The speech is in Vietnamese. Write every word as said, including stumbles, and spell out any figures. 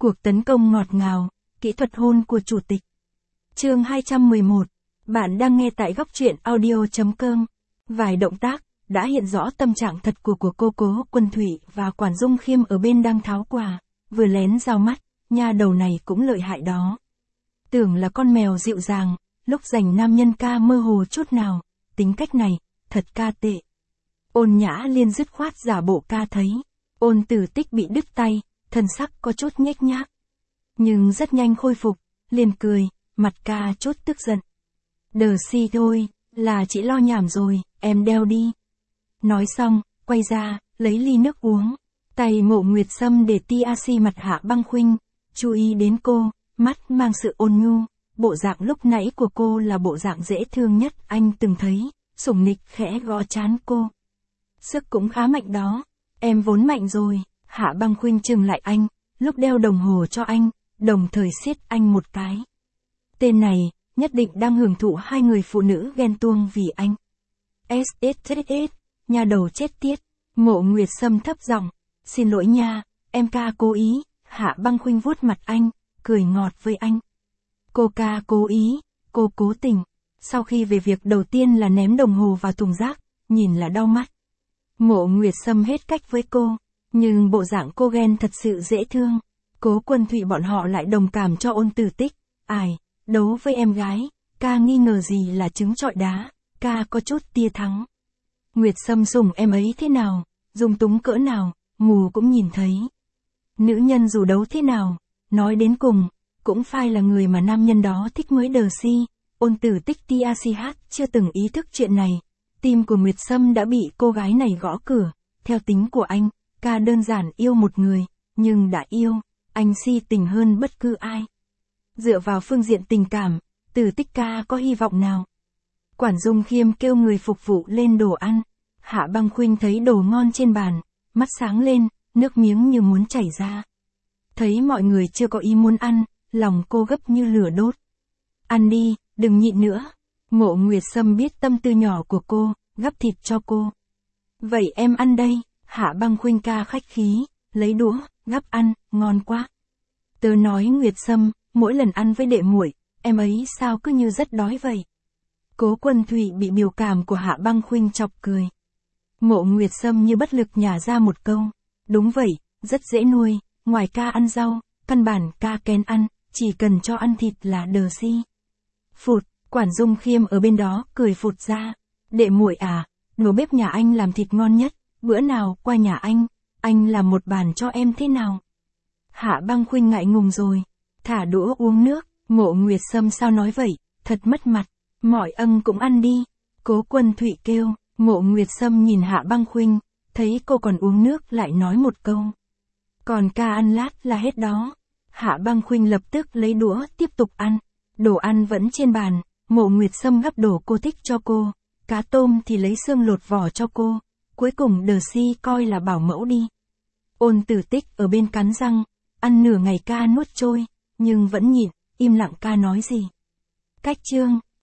Cuộc tấn công ngọt ngào, kỹ thuật hôn của chủ tịch. Chương hai trăm mười một. Bạn đang nghe tại góc truyện audio chấm com. Vài động tác đã hiện rõ tâm trạng thật của của cô Cố Quân Thụy và Quản Dung Khiêm ở bên đang tháo quà, vừa lén giao mắt, nha đầu này cũng lợi hại đó. Tưởng là con mèo dịu dàng, lúc giành nam nhân ca mơ hồ chút nào, tính cách này, thật ca tệ. Ôn Nhã Liên dứt khoát giả bộ ca thấy, Ôn Tử Tích bị đứt tay, thân sắc có chút nhếch nhác. Nhưng rất nhanh khôi phục, liền cười, mặt ca chút tức giận. Đờ si thôi, là chị lo nhảm rồi, em đeo đi. Nói xong, quay ra, lấy ly nước uống. Tay Mộ Nguyệt Sâm để tia si mặt Hạ Băng Khuynh, chú ý đến cô, mắt mang sự ôn nhu. Bộ dạng lúc nãy của cô là bộ dạng dễ thương nhất anh từng thấy, sủng nịch khẽ gõ trán cô. Sức cũng khá mạnh đó, em vốn mạnh rồi. Hạ Băng Khuynh trừng lại anh, lúc đeo đồng hồ cho anh, đồng thời siết anh một cái. Tên này, nhất định đang hưởng thụ hai người phụ nữ ghen tuông vì anh. ét ét ét ét, nhà đầu chết tiết. Mộ Nguyệt Sâm thấp giọng, xin lỗi nha, em ca cố ý. Hạ Băng Khuynh vuốt mặt anh, cười ngọt với anh. Cô ca cố ý, cô cố tình. Sau khi về việc đầu tiên là ném đồng hồ vào thùng rác, nhìn là đau mắt. Mộ Nguyệt Sâm hết cách với cô, nhưng bộ dạng cô ghen thật sự dễ thương. Cố Quân Thụy bọn họ lại đồng cảm cho Ôn Tử Tích. Ai, đấu với em gái, ca nghi ngờ gì là trứng trọi đá, ca có chút tia thắng. Nguyệt Sâm sủng em ấy thế nào, dung túng cỡ nào, mù cũng nhìn thấy. Nữ nhân dù đấu thế nào, nói đến cùng, cũng phải là người mà nam nhân đó thích mới đờ si. Ôn Tử Tích tia si hát chưa từng ý thức chuyện này. Tim của Nguyệt Sâm đã bị cô gái này gõ cửa. Theo tính của anh, ca đơn giản yêu một người, nhưng đã yêu, anh si tình hơn bất cứ ai. Dựa vào phương diện tình cảm, Tử Tích ca có hy vọng nào? Quản Dung Khiêm kêu người phục vụ lên đồ ăn. Hạ Băng Khuynh thấy đồ ngon trên bàn, mắt sáng lên, nước miếng như muốn chảy ra. Thấy mọi người chưa có ý muốn ăn, lòng cô gấp như lửa đốt. Ăn đi, đừng nhịn nữa. Mộ Nguyệt Sâm biết tâm tư nhỏ của cô, gắp thịt cho cô. Vậy em ăn đây. Hạ Băng Khuynh ca khách khí, lấy đũa, gắp ăn, ngon quá. Tớ nói Nguyệt Sâm, mỗi lần ăn với đệ muội, em ấy sao cứ như rất đói vậy. Cố Quân Thụy bị biểu cảm của Hạ Băng Khuynh chọc cười. Mộ Nguyệt Sâm như bất lực nhả ra một câu. Đúng vậy, rất dễ nuôi, ngoài ca ăn rau, căn bản ca kén ăn, chỉ cần cho ăn thịt là đờ si. Phụt, Quản Dung Khiêm ở bên đó cười phụt ra. Đệ muội à, nồi bếp nhà anh làm thịt ngon nhất, bữa nào qua nhà anh, anh làm một bàn cho em thế nào? Hạ Băng Khuynh ngại ngùng rồi, thả đũa uống nước. Mộ Nguyệt Sâm sao nói vậy, thật mất mặt, mọi ân cũng ăn đi. Cố Quân Thụy kêu. Mộ Nguyệt Sâm nhìn Hạ Băng Khuynh, thấy cô còn uống nước lại nói một câu. Còn ca ăn lát là hết đó. Hạ Băng Khuynh lập tức lấy đũa tiếp tục ăn. Đồ ăn vẫn trên bàn, Mộ Nguyệt Sâm gắp đồ cô thích cho cô, cá tôm thì lấy xương lột vỏ cho cô. Cuối cùng đờ si coi là bảo mẫu đi. Ôn Tử Tích ở bên cắn răng, ăn nửa ngày ca nuốt trôi, nhưng vẫn nhịn, im lặng ca nói gì. Cách chương.